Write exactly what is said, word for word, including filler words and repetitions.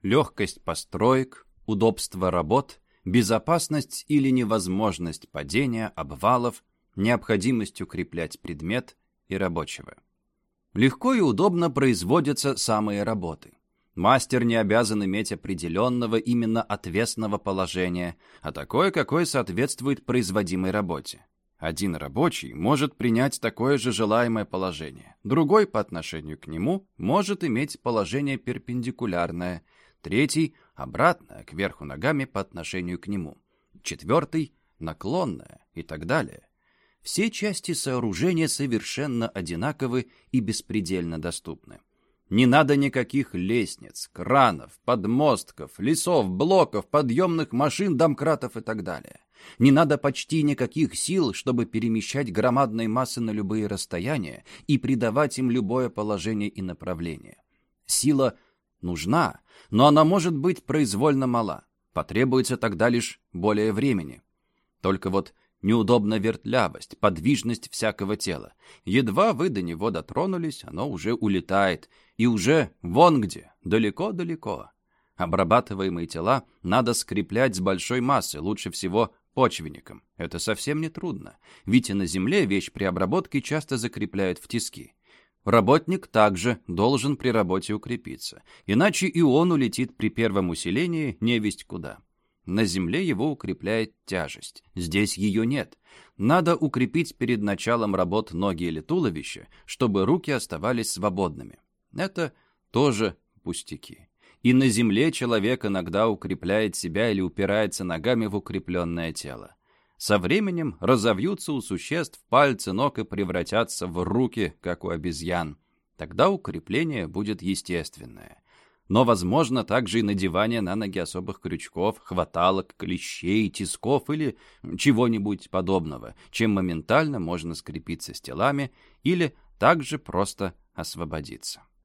легкость построек, удобство работ, безопасность или невозможность падения, обвалов, необходимость укреплять предмет и рабочего. Легко и удобно производятся самые работы. Мастер не обязан иметь определенного именно отвесного положения, а такое, какое соответствует производимой работе. Один рабочий может принять такое же желаемое положение, другой по отношению к нему может иметь положение перпендикулярное, третий – обратное, кверху ногами по отношению к нему, четвертый – наклонное и так далее. Все части сооружения совершенно одинаковы и беспредельно доступны. Не надо никаких лестниц, кранов, подмостков, лесов, блоков, подъемных машин, домкратов и так далее. Не надо почти никаких сил, чтобы перемещать громадные массы на любые расстояния и придавать им любое положение и направление. Сила нужна, но она может быть произвольно мала. Потребуется тогда лишь более времени. Только вот неудобна вертлявость, подвижность всякого тела. Едва вы до него дотронулись, оно уже улетает. И уже вон где, далеко-далеко. Обрабатываемые тела надо скреплять с большой массой, лучше всего почвенником. Это совсем не трудно, ведь и на земле вещь при обработке часто закрепляют в тиски. Работник также должен при работе укрепиться, иначе и он улетит при первом усилении невесть куда. На земле его укрепляет тяжесть, здесь ее нет. Надо укрепить перед началом работ ноги или туловище, чтобы руки оставались свободными. Это тоже пустяки. И на земле человек иногда укрепляет себя или упирается ногами в укрепленное тело. Со временем разовьются у существ пальцы ног и превратятся в руки, как у обезьян. Тогда укрепление будет естественное. Но возможно также и надевание на ноги особых крючков, хваталок, клещей, тисков или чего-нибудь подобного, чем моментально можно скрепиться с телами или также просто освободиться.